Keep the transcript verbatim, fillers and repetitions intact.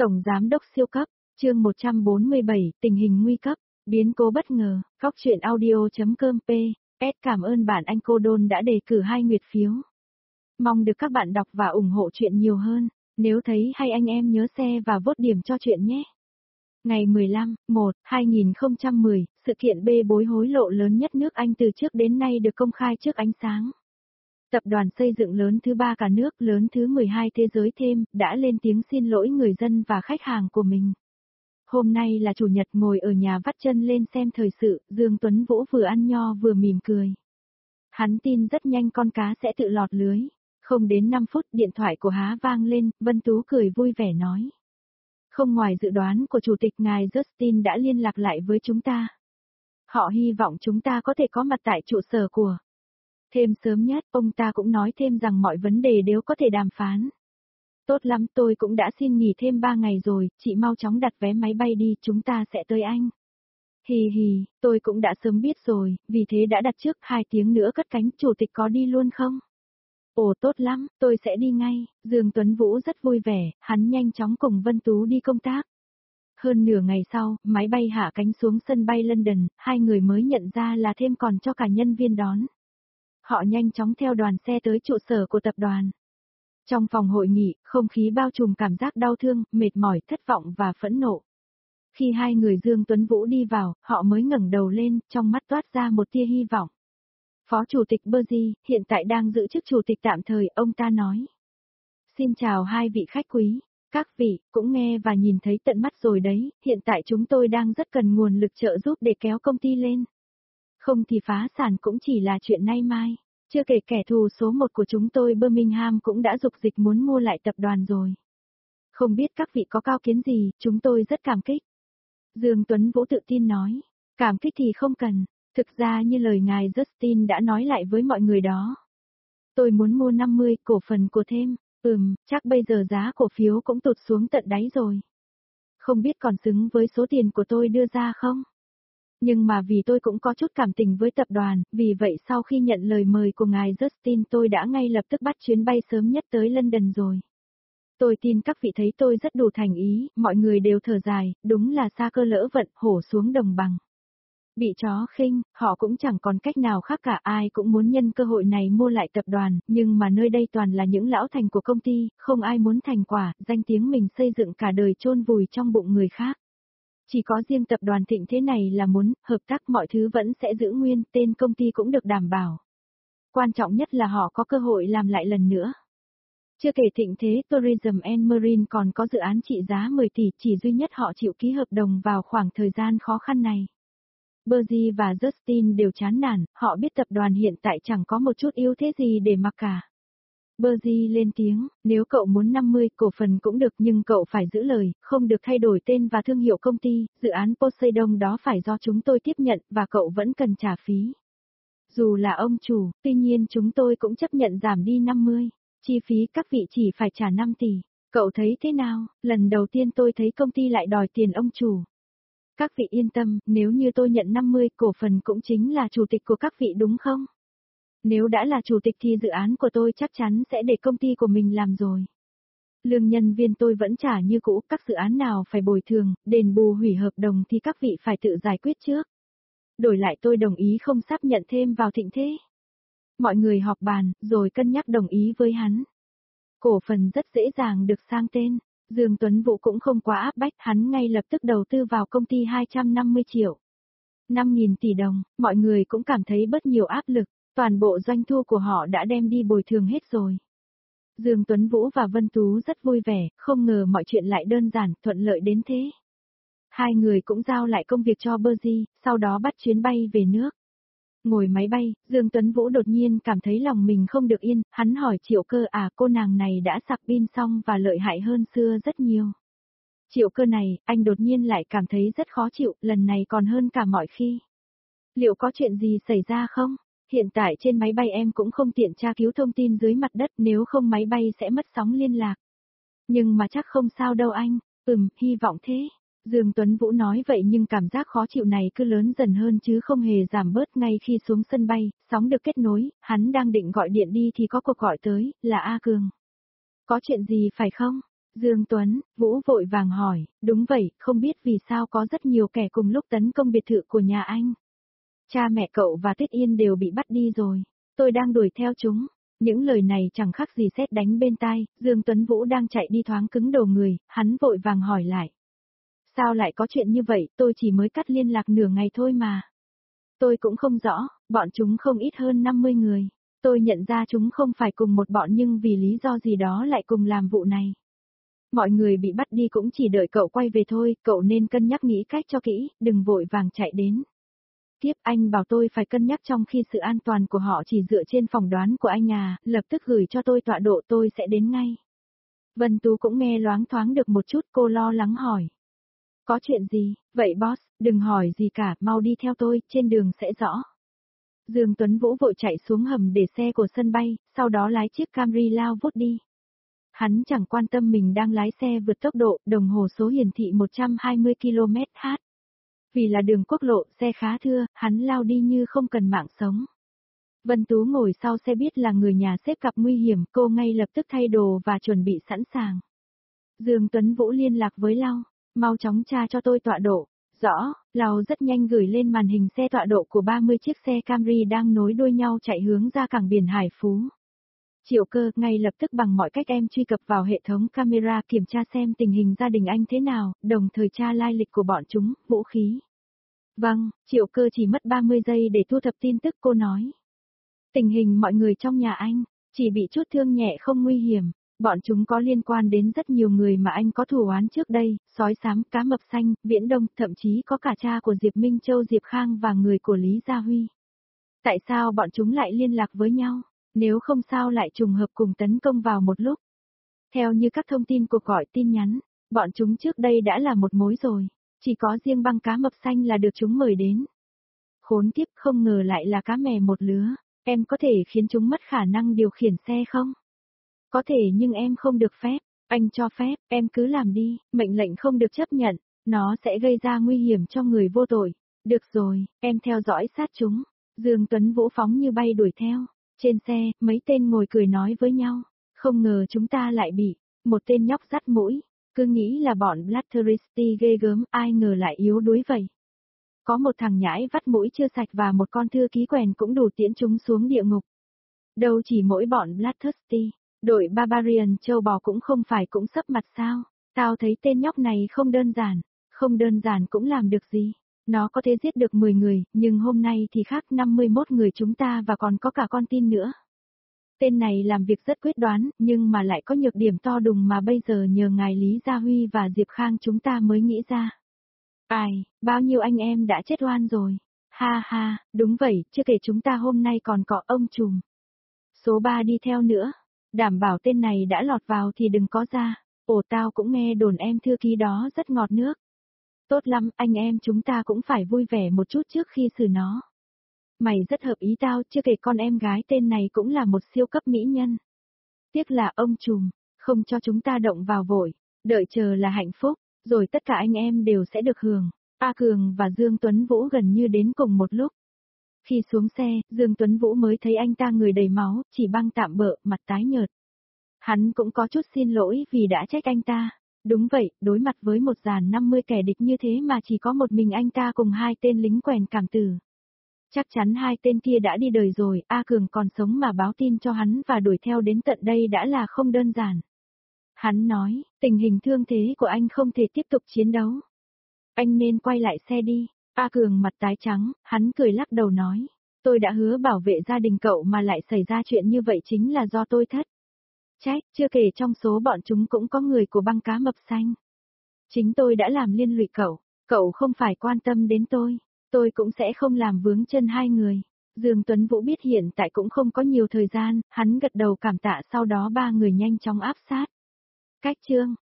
Tổng Giám đốc siêu cấp, chương một trăm bốn mươi bảy, tình hình nguy cấp, biến cố bất ngờ, góc truyện audio.com p s cảm ơn bạn anh Cô Đôn đã đề cử hai nguyệt phiếu. Mong được các bạn đọc và ủng hộ chuyện nhiều hơn, nếu thấy hay anh em nhớ share và vote điểm cho chuyện nhé. Ngày mười lăm tháng một năm hai nghìn không trăm mười, sự kiện bê bối hối lộ lớn nhất nước Anh từ trước đến nay được công khai trước ánh sáng. Tập đoàn xây dựng lớn thứ ba cả nước, lớn thứ mười hai thế giới thêm, đã lên tiếng xin lỗi người dân và khách hàng của mình. Hôm nay là chủ nhật, ngồi ở nhà vắt chân lên xem thời sự, Dương Tuấn Vũ vừa ăn nho vừa mỉm cười. Hắn tin rất nhanh con cá sẽ tự lọt lưới. Không đến năm phút, điện thoại của Há vang lên, Vân Tú cười vui vẻ nói. Không ngoài dự đoán của chủ tịch, ngài Justin đã liên lạc lại với chúng ta. Họ hy vọng chúng ta có thể có mặt tại trụ sở của. Thêm sớm nhất, ông ta cũng nói thêm rằng mọi vấn đề đều có thể đàm phán. Tốt lắm, tôi cũng đã xin nghỉ thêm ba ngày rồi, chị mau chóng đặt vé máy bay đi, chúng ta sẽ tới Anh. Hì hì, tôi cũng đã sớm biết rồi, vì thế đã đặt trước hai tiếng nữa cất cánh. Chủ tịch có đi luôn không? Ồ tốt lắm, tôi sẽ đi ngay. Dương Tuấn Vũ rất vui vẻ, hắn nhanh chóng cùng Vân Tú đi công tác. Hơn nửa ngày sau, máy bay hạ cánh xuống sân bay London, hai người mới nhận ra là thêm còn cho cả nhân viên đón. Họ nhanh chóng theo đoàn xe tới trụ sở của tập đoàn. Trong phòng hội nghị, không khí bao trùm cảm giác đau thương, mệt mỏi, thất vọng và phẫn nộ. Khi hai người Dương Tuấn Vũ đi vào, họ mới ngẩng đầu lên, trong mắt toát ra một tia hy vọng. Phó Chủ tịch Bergy, hiện tại đang giữ chức Chủ tịch tạm thời, ông ta nói. Xin chào hai vị khách quý, các vị, cũng nghe và nhìn thấy tận mắt rồi đấy, hiện tại chúng tôi đang rất cần nguồn lực trợ giúp để kéo công ty lên. Không thì phá sản cũng chỉ là chuyện nay mai, chưa kể kẻ thù số một của chúng tôi Birmingham cũng đã dục dịch muốn mua lại tập đoàn rồi. Không biết các vị có cao kiến gì, chúng tôi rất cảm kích. Dương Tuấn Vũ tự tin nói, cảm kích thì không cần. Thực ra như lời ngài Justin đã nói lại với mọi người đó. Tôi muốn mua năm mươi cổ phần của thêm, ừm, chắc bây giờ giá cổ phiếu cũng tụt xuống tận đáy rồi. Không biết còn xứng với số tiền của tôi đưa ra không? Nhưng mà vì tôi cũng có chút cảm tình với tập đoàn, vì vậy sau khi nhận lời mời của ngài Justin tôi đã ngay lập tức bắt chuyến bay sớm nhất tới London rồi. Tôi tin các vị thấy tôi rất đủ thành ý, mọi người đều thở dài, đúng là sa cơ lỡ vận, hổ xuống đồng bằng. Bị chó khinh, họ cũng chẳng còn cách nào khác cả, ai cũng muốn nhân cơ hội này mua lại tập đoàn, nhưng mà nơi đây toàn là những lão thành của công ty, không ai muốn thành quả, danh tiếng mình xây dựng cả đời chôn vùi trong bụng người khác. Chỉ có riêng tập đoàn Thịnh Thế này là muốn, hợp tác mọi thứ vẫn sẽ giữ nguyên, tên công ty cũng được đảm bảo. Quan trọng nhất là họ có cơ hội làm lại lần nữa. Chưa kể Thịnh Thế Tourism and Marine còn có dự án trị giá mười tỷ, chỉ duy nhất họ chịu ký hợp đồng vào khoảng thời gian khó khăn này. Bergy và Justin đều chán nản, họ biết tập đoàn hiện tại chẳng có một chút ưu thế gì để mặc cả. Bergy lên tiếng, nếu cậu muốn năm mươi cổ phần cũng được nhưng cậu phải giữ lời, không được thay đổi tên và thương hiệu công ty, dự án Poseidon đó phải do chúng tôi tiếp nhận và cậu vẫn cần trả phí. Dù là ông chủ, tuy nhiên chúng tôi cũng chấp nhận giảm đi năm mươi, chi phí các vị chỉ phải trả năm tỷ. Cậu thấy thế nào? Lần đầu tiên tôi thấy công ty lại đòi tiền ông chủ. Các vị yên tâm, nếu như tôi nhận năm mươi cổ phần cũng chính là chủ tịch của các vị đúng không? Nếu đã là chủ tịch thì dự án của tôi chắc chắn sẽ để công ty của mình làm rồi. Lương nhân viên tôi vẫn trả như cũ, các dự án nào phải bồi thường, đền bù hủy hợp đồng thì các vị phải tự giải quyết trước. Đổi lại tôi đồng ý không sắp nhận thêm vào Thịnh Thế. Mọi người họp bàn, rồi cân nhắc đồng ý với hắn. Cổ phần rất dễ dàng được sang tên. Dương Tuấn Vũ cũng không quá áp bách, hắn ngay lập tức đầu tư vào công ty hai trăm năm mươi triệu. năm nghìn tỷ đồng, mọi người cũng cảm thấy bớt nhiều áp lực, toàn bộ doanh thu của họ đã đem đi bồi thường hết rồi. Dương Tuấn Vũ và Vân Tú rất vui vẻ, không ngờ mọi chuyện lại đơn giản, thuận lợi đến thế. Hai người cũng giao lại công việc cho Bergy, sau đó bắt chuyến bay về nước. Ngồi máy bay, Dương Tuấn Vũ đột nhiên cảm thấy lòng mình không được yên, hắn hỏi Triệu Cơ à cô nàng này đã sạc pin xong và lợi hại hơn xưa rất nhiều. Triệu Cơ này, anh đột nhiên lại cảm thấy rất khó chịu, lần này còn hơn cả mọi khi. Liệu có chuyện gì xảy ra không? Hiện tại trên máy bay em cũng không tiện tra cứu thông tin dưới mặt đất, nếu không máy bay sẽ mất sóng liên lạc. Nhưng mà chắc không sao đâu anh, ừm, hy vọng thế. Dương Tuấn Vũ nói vậy nhưng cảm giác khó chịu này cứ lớn dần hơn chứ không hề giảm bớt. Ngay khi xuống sân bay, sóng được kết nối, hắn đang định gọi điện đi thì có cuộc gọi tới, là A Cường. Có chuyện gì phải không? Dương Tuấn, Vũ vội vàng hỏi, đúng vậy, không biết vì sao có rất nhiều kẻ cùng lúc tấn công biệt thự của nhà anh. Cha mẹ cậu và Tuyết Yên đều bị bắt đi rồi, tôi đang đuổi theo chúng. Những lời này chẳng khác gì sét đánh bên tai, Dương Tuấn Vũ đang chạy đi thoáng cứng đầu người, hắn vội vàng hỏi lại. Sao lại có chuyện như vậy, tôi chỉ mới cắt liên lạc nửa ngày thôi mà. Tôi cũng không rõ, bọn chúng không ít hơn năm mươi người. Tôi nhận ra chúng không phải cùng một bọn nhưng vì lý do gì đó lại cùng làm vụ này. Mọi người bị bắt đi cũng chỉ đợi cậu quay về thôi, cậu nên cân nhắc nghĩ cách cho kỹ, đừng vội vàng chạy đến. Tiếp anh bảo tôi phải cân nhắc trong khi sự an toàn của họ chỉ dựa trên phỏng đoán của anh à, lập tức gửi cho tôi tọa độ tôi sẽ đến ngay. Vân Tú cũng nghe loáng thoáng được một chút, cô lo lắng hỏi. Có chuyện gì, vậy boss, đừng hỏi gì cả, mau đi theo tôi, trên đường sẽ rõ. Dương Tuấn Vũ vội chạy xuống hầm để xe của sân bay, sau đó lái chiếc Camry lao vút đi. Hắn chẳng quan tâm mình đang lái xe vượt tốc độ, đồng hồ số hiển thị một trăm hai mươi ki lô mét trên giờ. Vì là đường quốc lộ, xe khá thưa, hắn lao đi như không cần mạng sống. Vân Tú ngồi sau xe biết là người nhà xếp gặp nguy hiểm, cô ngay lập tức thay đồ và chuẩn bị sẵn sàng. Dương Tuấn Vũ liên lạc với Lau, mau chóng tra cho tôi tọa độ. Rõ, Lau rất nhanh gửi lên màn hình xe tọa độ của ba mươi chiếc xe Camry đang nối đuôi nhau chạy hướng ra cảng biển Hải Phú. Triệu Cơ, ngay lập tức bằng mọi cách em truy cập vào hệ thống camera kiểm tra xem tình hình gia đình anh thế nào, đồng thời tra lai lịch của bọn chúng, vũ khí. Vâng, Triệu Cơ chỉ mất ba mươi giây để thu thập tin tức, cô nói. Tình hình mọi người trong nhà anh, chỉ bị chút thương nhẹ không nguy hiểm, bọn chúng có liên quan đến rất nhiều người mà anh có thù oán trước đây, sói xám, cá mập xanh, Viễn Đông, thậm chí có cả cha của Diệp Minh Châu Diệp Khang và người của Lý Gia Huy. Tại sao bọn chúng lại liên lạc với nhau? Nếu không sao lại trùng hợp cùng tấn công vào một lúc. Theo như các thông tin cuộc gọi tin nhắn, bọn chúng trước đây đã là một mối rồi, chỉ có riêng băng cá mập xanh là được chúng mời đến. Khốn kiếp, không ngờ lại là cá mè một lứa, em có thể khiến chúng mất khả năng điều khiển xe không? Có thể nhưng em không được phép, anh cho phép, em cứ làm đi, mệnh lệnh không được chấp nhận, nó sẽ gây ra nguy hiểm cho người vô tội. Được rồi, em theo dõi sát chúng. Dương Tuấn Vũ phóng như bay đuổi theo. Trên xe, mấy tên ngồi cười nói với nhau. Không ngờ chúng ta lại bị một tên nhóc dắt mũi. Cứ nghĩ là bọn Blatteristy ghê gớm, ai ngờ lại yếu đuối vậy. Có một thằng nhãi vắt mũi chưa sạch và một con thư ký quèn cũng đủ tiễn chúng xuống địa ngục. Đâu chỉ mỗi bọn Blatteristy, đội Barbarian châu bò cũng không phải cũng sấp mặt sao. Tao thấy tên nhóc này không đơn giản, không đơn giản cũng làm được gì. Nó có thể giết được mười người, nhưng hôm nay thì khác năm mươi mốt người chúng ta và còn có cả con tin nữa. Tên này làm việc rất quyết đoán, nhưng mà lại có nhược điểm to đùng mà bây giờ nhờ ngài Lý Gia Huy và Diệp Khang chúng ta mới nghĩ ra. Ai, bao nhiêu anh em đã chết oan rồi. Ha ha, đúng vậy, chưa kể chúng ta hôm nay còn có ông trùm. Số ba đi theo nữa. Đảm bảo tên này đã lọt vào thì đừng có ra. Ồ, tao cũng nghe đồn em thư ký đó rất ngọt nước. Tốt lắm, anh em chúng ta cũng phải vui vẻ một chút trước khi xử nó. Mày rất hợp ý tao, chưa kể con em gái tên này cũng là một siêu cấp mỹ nhân. Tiếc là ông trùm, không cho chúng ta động vào vội, đợi chờ là hạnh phúc, rồi tất cả anh em đều sẽ được hưởng. A Cường và Dương Tuấn Vũ gần như đến cùng một lúc. Khi xuống xe, Dương Tuấn Vũ mới thấy anh ta người đầy máu, chỉ băng tạm bợ, mặt tái nhợt. Hắn cũng có chút xin lỗi vì đã trách anh ta. Đúng vậy, đối mặt với một dàn năm mươi kẻ địch như thế mà chỉ có một mình anh ta cùng hai tên lính quèn cảm tử. Chắc chắn hai tên kia đã đi đời rồi, A Cường còn sống mà báo tin cho hắn và đuổi theo đến tận đây đã là không đơn giản. Hắn nói, tình hình thương thế của anh không thể tiếp tục chiến đấu. Anh nên quay lại xe đi. A Cường mặt tái trắng, hắn cười lắc đầu nói, tôi đã hứa bảo vệ gia đình cậu mà lại xảy ra chuyện như vậy chính là do tôi thất. Trách, chưa kể trong số bọn chúng cũng có người của băng cá mập xanh. Chính tôi đã làm liên lụy cậu, cậu không phải quan tâm đến tôi, tôi cũng sẽ không làm vướng chân hai người. Dương Tuấn Vũ biết hiện tại cũng không có nhiều thời gian, hắn gật đầu cảm tạ sau đó ba người nhanh chóng áp sát. Cách chương